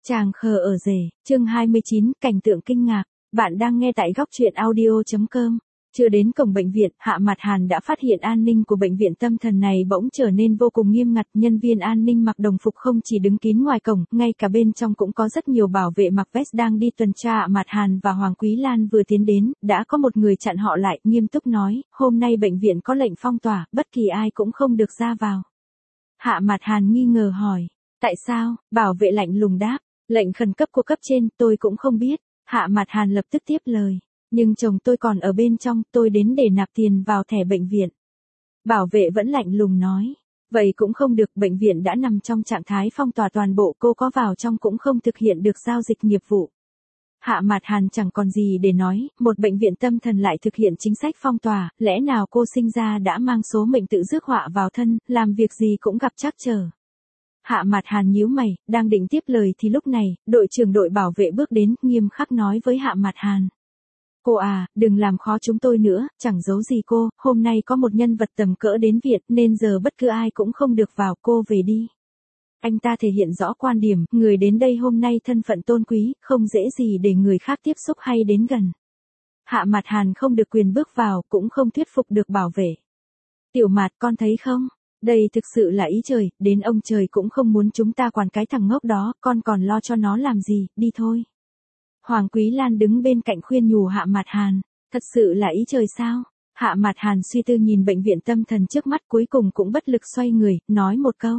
Chàng khờ ở rể, chương 29, cảnh tượng kinh ngạc. Bạn đang nghe tại góc truyện audio.com. Chưa đến cổng bệnh viện, Hạ Mạt Hàn đã phát hiện an ninh của bệnh viện tâm thần này bỗng trở nên vô cùng nghiêm ngặt. Nhân viên an ninh mặc đồng phục không chỉ đứng kín ngoài cổng, ngay cả bên trong cũng có rất nhiều bảo vệ mặc vest đang đi tuần tra. Hạ Mạt Hàn và Hoàng Quý Lan vừa tiến đến, đã có một người chặn họ lại, nghiêm túc nói, hôm nay bệnh viện có lệnh phong tỏa, bất kỳ ai cũng không được ra vào. Hạ Mạt Hàn nghi ngờ hỏi, tại sao? Bảo vệ lạnh lùng đáp, lệnh khẩn cấp của cấp trên, tôi cũng không biết. Hạ Mạt Hàn lập tức tiếp lời. Nhưng chồng tôi còn ở bên trong, tôi đến để nạp tiền vào thẻ bệnh viện. Bảo vệ vẫn lạnh lùng nói. Vậy cũng không được, bệnh viện đã nằm trong trạng thái phong tỏa toàn bộ, cô có vào trong cũng không thực hiện được giao dịch nghiệp vụ. Hạ Mạt Hàn chẳng còn gì để nói, một bệnh viện tâm thần lại thực hiện chính sách phong tỏa, lẽ nào cô sinh ra đã mang số mệnh tự rước họa vào thân, làm việc gì cũng gặp trắc trở. Hạ Mạt Hàn nhíu mày, đang định tiếp lời thì lúc này, đội trưởng đội bảo vệ bước đến, nghiêm khắc nói với Hạ Mạt Hàn. Cô à, đừng làm khó chúng tôi nữa, chẳng giấu gì cô, hôm nay có một nhân vật tầm cỡ đến viện nên giờ bất cứ ai cũng không được vào, cô về đi. Anh ta thể hiện rõ quan điểm, người đến đây hôm nay thân phận tôn quý, không dễ gì để người khác tiếp xúc hay đến gần. Hạ Mạt Hàn không được quyền bước vào, cũng không thuyết phục được bảo vệ. Tiểu Mạt, con thấy không? Đây thực sự là ý trời, đến ông trời cũng không muốn chúng ta quản cái thằng ngốc đó, con còn lo cho nó làm gì, đi thôi. Hoàng Quý Lan đứng bên cạnh khuyên nhủ Hạ Mạt Hàn, thật sự là ý trời sao? Hạ Mạt Hàn suy tư nhìn bệnh viện tâm thần trước mắt, cuối cùng cũng bất lực xoay người, nói một câu.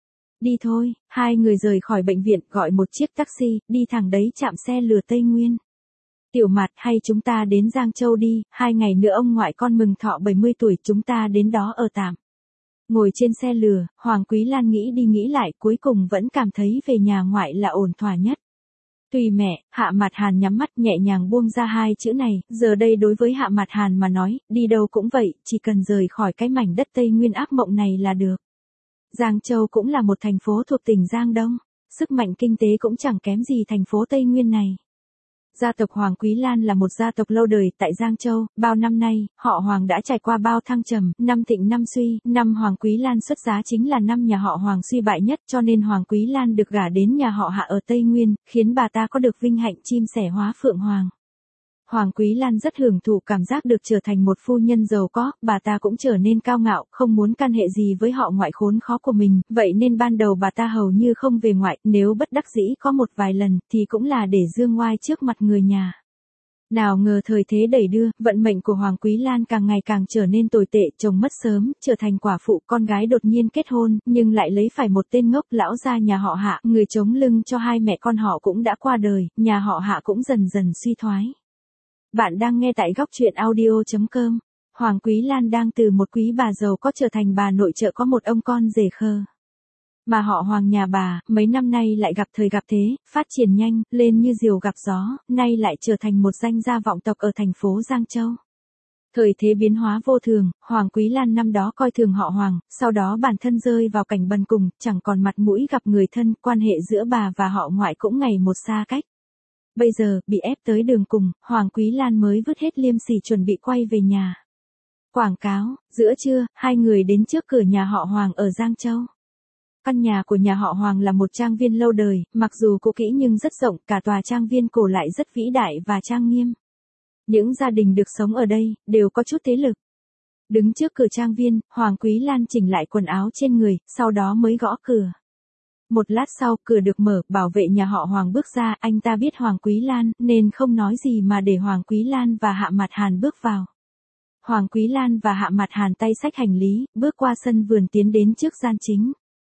Đi thôi, hai người rời khỏi bệnh viện, gọi một chiếc taxi, đi thẳng đấy chạm xe lửa Tây Nguyên. Tiểu Mạt, hay chúng ta đến Giang Châu đi, 2 ngày nữa ông ngoại con mừng thọ 70 tuổi, chúng ta đến đó ở tạm. Ngồi trên xe lửa, Hoàng Quý Lan nghĩ đi nghĩ lại, cuối cùng vẫn cảm thấy về nhà ngoại là ổn thỏa nhất. Tùy mẹ, Hạ Mạt Hàn nhắm mắt nhẹ nhàng buông ra hai chữ này, giờ đây đối với Hạ Mạt Hàn mà nói, đi đâu cũng vậy, chỉ cần rời khỏi cái mảnh đất Tây Nguyên ác mộng này là được. Giang Châu cũng là một thành phố thuộc tỉnh Giang Đông, sức mạnh kinh tế cũng chẳng kém gì thành phố Tây Nguyên này. Gia tộc Hoàng Quý Lan là một gia tộc lâu đời tại Giang Châu, bao năm nay, họ Hoàng đã trải qua bao thăng trầm, năm thịnh năm suy, năm Hoàng Quý Lan xuất giá chính là năm nhà họ Hoàng suy bại nhất, cho nên Hoàng Quý Lan được gả đến nhà họ Hạ ở Tây Nguyên, khiến bà ta có được vinh hạnh chim sẻ hóa phượng hoàng. Hoàng Quý Lan rất hưởng thụ cảm giác được trở thành một phu nhân giàu có, bà ta cũng trở nên cao ngạo, không muốn can hệ gì với họ ngoại khốn khó của mình, vậy nên ban đầu bà ta hầu như không về ngoại, nếu bất đắc dĩ có một vài lần, thì cũng là để dương oai trước mặt người nhà. Nào ngờ thời thế đẩy đưa, vận mệnh của Hoàng Quý Lan càng ngày càng trở nên tồi tệ, chồng mất sớm, trở thành quả phụ, con gái đột nhiên kết hôn, nhưng lại lấy phải một tên ngốc, lão gia nhà họ Hạ, người chống lưng cho hai mẹ con họ cũng đã qua đời, nhà họ Hạ cũng dần dần suy thoái. Bạn đang nghe tại góc truyện audio.com. Hoàng Quý Lan đang từ một quý bà giàu có trở thành bà nội trợ có một ông con rể khờ. Mà họ Hoàng nhà bà, mấy năm nay lại gặp thời gặp thế, phát triển nhanh, lên như diều gặp gió, nay lại trở thành một danh gia vọng tộc ở thành phố Giang Châu. Thời thế biến hóa vô thường, Hoàng Quý Lan năm đó coi thường họ Hoàng, sau đó bản thân rơi vào cảnh bần cùng, chẳng còn mặt mũi gặp người thân, quan hệ giữa bà và họ ngoại cũng ngày một xa cách. Bây giờ, bị ép tới đường cùng, Hoàng Quý Lan mới vứt hết liêm sỉ chuẩn bị quay về nhà. Quảng cáo, giữa trưa, hai người đến trước cửa nhà họ Hoàng ở Giang Châu. Căn nhà của nhà họ Hoàng là một trang viên lâu đời, mặc dù cũ kỹ nhưng rất rộng, cả tòa trang viên cổ lại rất vĩ đại và trang nghiêm. Những gia đình được sống ở đây, đều có chút thế lực. Đứng trước cửa trang viên, Hoàng Quý Lan chỉnh lại quần áo trên người, sau đó mới gõ cửa. Một lát sau, cửa được mở, bảo vệ nhà họ Hoàng bước ra, anh ta biết Hoàng Quý Lan, nên không nói gì mà để Hoàng Quý Lan và Hạ Mạt Hàn bước vào. Hoàng Quý Lan và Hạ Mạt Hàn tay xách hành lý, bước qua sân vườn tiến đến trước gian chính.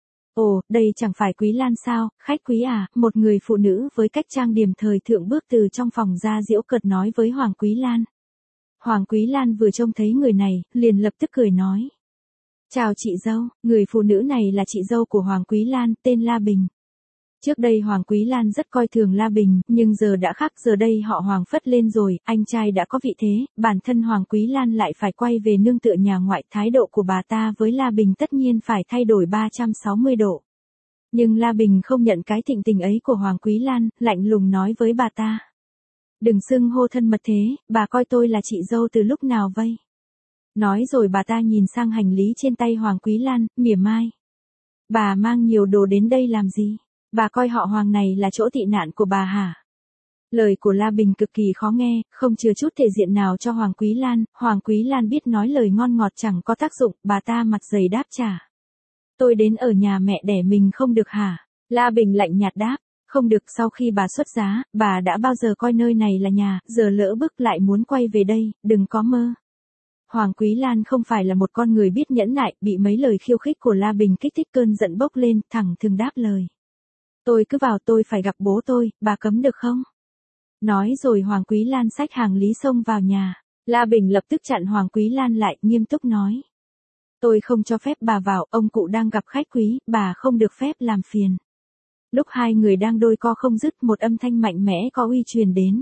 Ồ, đây chẳng phải Quý Lan sao, khách quý à, một người phụ nữ với cách trang điểm thời thượng bước từ trong phòng ra giễu cợt nói với Hoàng Quý Lan. Hoàng Quý Lan vừa trông thấy người này, liền lập tức cười nói. Chào chị dâu, người phụ nữ này là chị dâu của Hoàng Quý Lan, tên La Bình. Trước đây Hoàng Quý Lan rất coi thường La Bình, nhưng giờ đã khác, giờ đây họ Hoàng phất lên rồi, anh trai đã có vị thế, bản thân Hoàng Quý Lan lại phải quay về nương tựa nhà ngoại, thái độ của bà ta với La Bình tất nhiên phải thay đổi 360 độ. Nhưng La Bình không nhận cái thịnh tình ấy của Hoàng Quý Lan, lạnh lùng nói với bà ta. Đừng xưng hô thân mật thế, bà coi tôi là chị dâu từ lúc nào vây. Nói rồi bà ta nhìn sang hành lý trên tay Hoàng Quý Lan, mỉa mai. Bà mang nhiều đồ đến đây làm gì? Bà coi họ Hoàng này là chỗ tị nạn của bà hả? Lời của La Bình cực kỳ khó nghe, không chừa chút thể diện nào cho Hoàng Quý Lan. Hoàng Quý Lan biết nói lời ngon ngọt chẳng có tác dụng, bà ta mặt dày đáp trả. Tôi đến ở nhà mẹ đẻ mình không được hả? La Bình lạnh nhạt đáp. Không được, sau khi bà xuất giá, bà đã bao giờ coi nơi này là nhà, giờ lỡ bước lại muốn quay về đây, đừng có mơ. Hoàng Quý Lan không phải là một con người biết nhẫn nại, bị mấy lời khiêu khích của La Bình kích thích cơn giận bốc lên, thẳng thừng đáp lời. Tôi cứ vào, tôi phải gặp bố tôi, bà cấm được không? Nói rồi Hoàng Quý Lan xách hàng lý xông vào nhà. La Bình lập tức chặn Hoàng Quý Lan lại, nghiêm túc nói. Tôi không cho phép bà vào, ông cụ đang gặp khách quý, bà không được phép làm phiền. Lúc hai người đang đôi co không dứt, một âm thanh mạnh mẽ có uy truyền đến.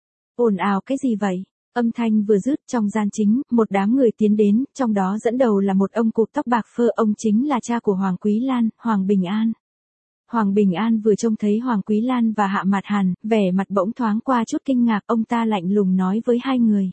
Ồn ào cái gì vậy? Âm thanh vừa dứt, trong gian chính, một đám người tiến đến, trong đó dẫn đầu là một ông cụ tóc bạc phơ, ông chính là cha của Hoàng Quý Lan, Hoàng Bình An. Hoàng Bình An vừa trông thấy Hoàng Quý Lan và Hạ Mạt Hàn, vẻ mặt bỗng thoáng qua chút kinh ngạc, ông ta lạnh lùng nói với hai người.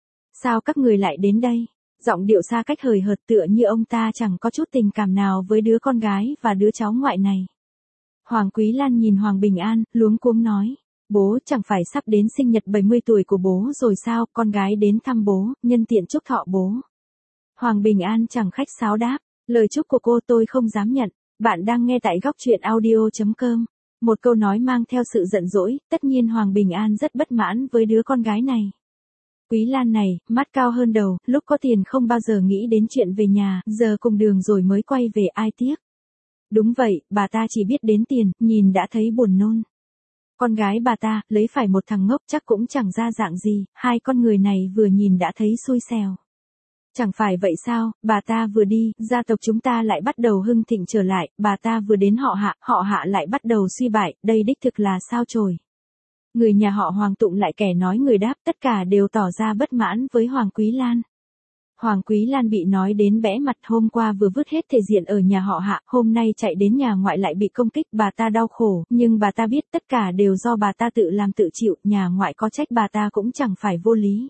Sao các người lại đến đây? Giọng điệu xa cách hời hợt, tựa như ông ta chẳng có chút tình cảm nào với đứa con gái và đứa cháu ngoại này. Hoàng Quý Lan nhìn Hoàng Bình An, luống cuống nói. Bố, chẳng phải sắp đến sinh nhật 70 tuổi của bố rồi sao, con gái đến thăm bố, nhân tiện chúc thọ bố. Hoàng Bình An chẳng khách sáo đáp, lời chúc của cô tôi không dám nhận. Bạn đang nghe tại góc truyện audio.com. Một câu nói mang theo sự giận dỗi, tất nhiên Hoàng Bình An rất bất mãn với đứa con gái này. Quý Lan này, mắt cao hơn đầu, lúc có tiền không bao giờ nghĩ đến chuyện về nhà, giờ cùng đường rồi mới quay về, ai tiếc. Đúng vậy, bà ta chỉ biết đến tiền, nhìn đã thấy buồn nôn. Con gái bà ta, lấy phải một thằng ngốc chắc cũng chẳng ra dạng gì, hai con người này vừa nhìn đã thấy xui xẻo. Chẳng phải vậy sao, bà ta vừa đi, gia tộc chúng ta lại bắt đầu hưng thịnh trở lại, bà ta vừa đến họ hạ lại bắt đầu suy bại, đây đích thực là sao chổi. Người nhà họ Hoàng tụng lại kẻ nói người đáp, tất cả đều tỏ ra bất mãn với Hoàng Quý Lan. Hoàng Quý Lan bị nói đến bẽ mặt, hôm qua vừa vứt hết thể diện ở nhà họ Hạ, hôm nay chạy đến nhà ngoại lại bị công kích, bà ta đau khổ, nhưng bà ta biết tất cả đều do bà ta tự làm tự chịu, nhà ngoại có trách bà ta cũng chẳng phải vô lý.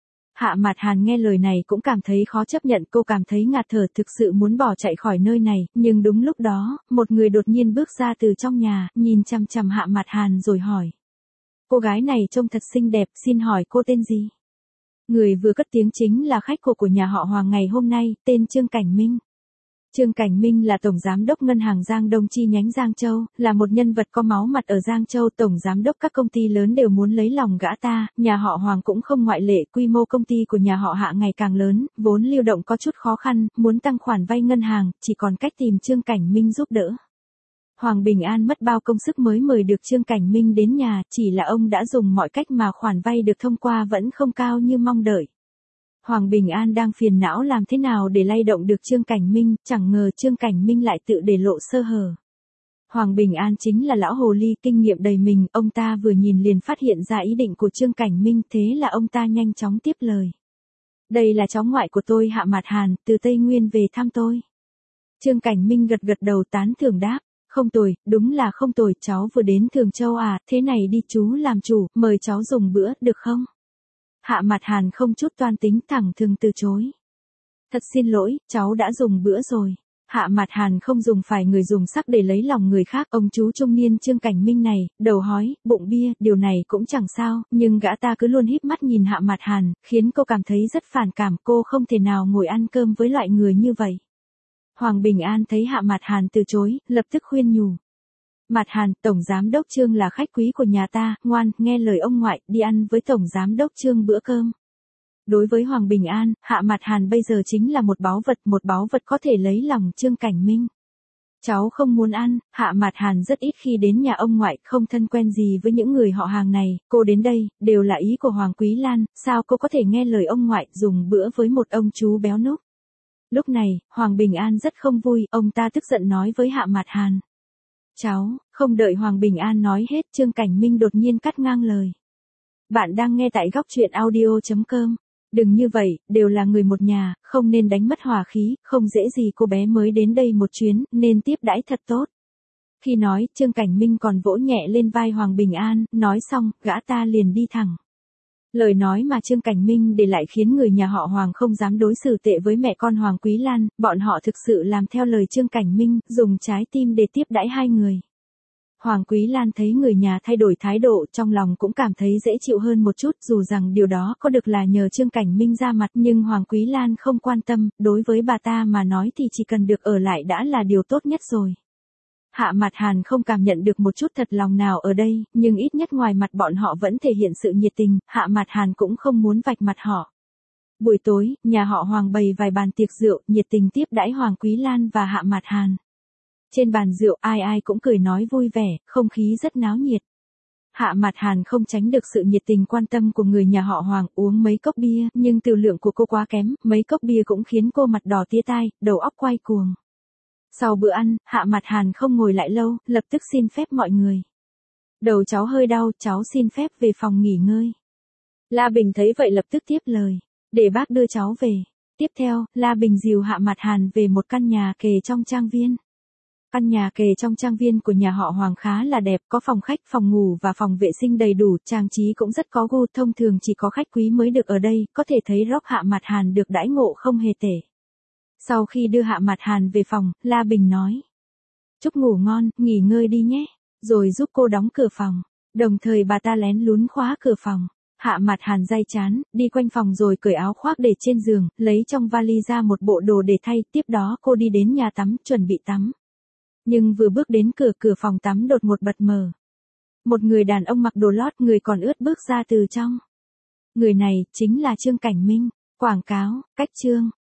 Hạ Mạt Hàn nghe lời này cũng cảm thấy khó chấp nhận, cô cảm thấy ngạt thở, thực sự muốn bỏ chạy khỏi nơi này, nhưng đúng lúc đó, một người đột nhiên bước ra từ trong nhà, nhìn chằm chằm Hạ Mạt Hàn rồi hỏi. Cô gái này trông thật xinh đẹp, xin hỏi cô tên gì? Người vừa cất tiếng chính là khách của nhà họ Hoàng ngày hôm nay, tên Trương Cảnh Minh. Trương Cảnh Minh là Tổng Giám đốc Ngân hàng Giang Đông chi nhánh Giang Châu, là một nhân vật có máu mặt ở Giang Châu. Tổng Giám đốc các công ty lớn đều muốn lấy lòng gã ta, nhà họ Hoàng cũng không ngoại lệ. Quy mô công ty của nhà họ Hạ ngày càng lớn, vốn lưu động có chút khó khăn, muốn tăng khoản vay ngân hàng, chỉ còn cách tìm Trương Cảnh Minh giúp đỡ. Hoàng Bình An mất bao công sức mới mời được Trương Cảnh Minh đến nhà, chỉ là ông đã dùng mọi cách mà khoản vay được thông qua vẫn không cao như mong đợi. Hoàng Bình An đang phiền não làm thế nào để lay động được Trương Cảnh Minh, chẳng ngờ Trương Cảnh Minh lại tự để lộ sơ hở. Hoàng Bình An chính là lão hồ ly kinh nghiệm đầy mình, ông ta vừa nhìn liền phát hiện ra ý định của Trương Cảnh Minh, thế là ông ta nhanh chóng tiếp lời. Đây là cháu ngoại của tôi Hạ Mạt Hàn, từ Tây Nguyên về thăm tôi. Trương Cảnh Minh gật gật đầu tán thưởng đáp. Không tồi, đúng là không tồi, cháu vừa đến Thường Châu à, thế này đi chú làm chủ, mời cháu dùng bữa, được không? Hạ Mạt Hàn không chút toan tính, thẳng thừng từ chối. Thật xin lỗi, cháu đã dùng bữa rồi. Hạ Mạt Hàn không dùng phải người dùng sắc để lấy lòng người khác, ông chú trung niên Trương Cảnh Minh này, đầu hói, bụng bia, điều này cũng chẳng sao, nhưng gã ta cứ luôn híp mắt nhìn Hạ Mạt Hàn, khiến cô cảm thấy rất phản cảm, cô không thể nào ngồi ăn cơm với loại người như vậy. Hoàng Bình An thấy Hạ Mạt Hàn từ chối, lập tức khuyên nhủ. Mạt Hàn, Tổng Giám đốc Trương là khách quý của nhà ta, ngoan, nghe lời ông ngoại, đi ăn với Tổng Giám đốc Trương bữa cơm. Đối với Hoàng Bình An, Hạ Mạt Hàn bây giờ chính là một báu vật có thể lấy lòng Trương Cảnh Minh. Cháu không muốn ăn, Hạ Mạt Hàn rất ít khi đến nhà ông ngoại, không thân quen gì với những người họ hàng này, cô đến đây, đều là ý của Hoàng Quý Lan, sao cô có thể nghe lời ông ngoại, dùng bữa với một ông chú béo núc. Lúc này, Hoàng Bình An rất không vui, ông ta tức giận nói với Hạ Mạt Hàn. Cháu, không đợi Hoàng Bình An nói hết, Trương Cảnh Minh đột nhiên cắt ngang lời. Bạn đang nghe tại góc truyện audio.com. Đừng như vậy, đều là người một nhà, không nên đánh mất hòa khí, không dễ gì cô bé mới đến đây một chuyến, nên tiếp đãi thật tốt. Khi nói, Trương Cảnh Minh còn vỗ nhẹ lên vai Hoàng Bình An, nói xong, gã ta liền đi thẳng. Lời nói mà Trương Cảnh Minh để lại khiến người nhà họ Hoàng không dám đối xử tệ với mẹ con Hoàng Quý Lan, bọn họ thực sự làm theo lời Trương Cảnh Minh, dùng trái tim để tiếp đãi hai người. Hoàng Quý Lan thấy người nhà thay đổi thái độ, trong lòng cũng cảm thấy dễ chịu hơn một chút, dù rằng điều đó có được là nhờ Trương Cảnh Minh ra mặt, nhưng Hoàng Quý Lan không quan tâm, đối với bà ta mà nói thì chỉ cần được ở lại đã là điều tốt nhất rồi. Hạ Mạt Hàn không cảm nhận được một chút thật lòng nào ở đây, nhưng ít nhất ngoài mặt bọn họ vẫn thể hiện sự nhiệt tình, Hạ Mạt Hàn cũng không muốn vạch mặt họ. Buổi tối, nhà họ Hoàng bày vài bàn tiệc rượu, nhiệt tình tiếp đãi Hoàng Quý Lan và Hạ Mạt Hàn. Trên bàn rượu ai ai cũng cười nói vui vẻ, không khí rất náo nhiệt. Hạ Mạt Hàn không tránh được sự nhiệt tình quan tâm của người nhà họ Hoàng, uống mấy cốc bia, nhưng tiểu lượng của cô quá kém, mấy cốc bia cũng khiến cô mặt đỏ tía tai, đầu óc quay cuồng. Sau bữa ăn, Hạ Mạt Hàn không ngồi lại lâu, lập tức xin phép mọi người. Đầu cháu hơi đau, cháu xin phép về phòng nghỉ ngơi. La Bình thấy vậy lập tức tiếp lời. Để bác đưa cháu về. Tiếp theo, La Bình dìu Hạ Mạt Hàn về một căn nhà kề trong trang viên. Căn nhà kề trong trang viên của nhà họ Hoàng khá là đẹp, có phòng khách, phòng ngủ và phòng vệ sinh đầy đủ, trang trí cũng rất có gu, thông thường chỉ có khách quý mới được ở đây, có thể thấy Rock Hạ Mạt Hàn được đãi ngộ không hề tệ. Sau khi đưa Hạ Mạt Hàn về phòng, La Bình nói. Chúc ngủ ngon, nghỉ ngơi đi nhé, rồi giúp cô đóng cửa phòng. Đồng thời bà ta lén lún khóa cửa phòng. Hạ Mạt Hàn day chán, đi quanh phòng rồi cởi áo khoác để trên giường, lấy trong vali ra một bộ đồ để thay, tiếp đó cô đi đến nhà tắm, chuẩn bị tắm. Nhưng vừa bước đến cửa phòng tắm đột ngột bật mở. Một người đàn ông mặc đồ lót, người còn ướt bước ra từ trong. Người này, chính là Trương Cảnh Minh. Quảng cáo, cách chương.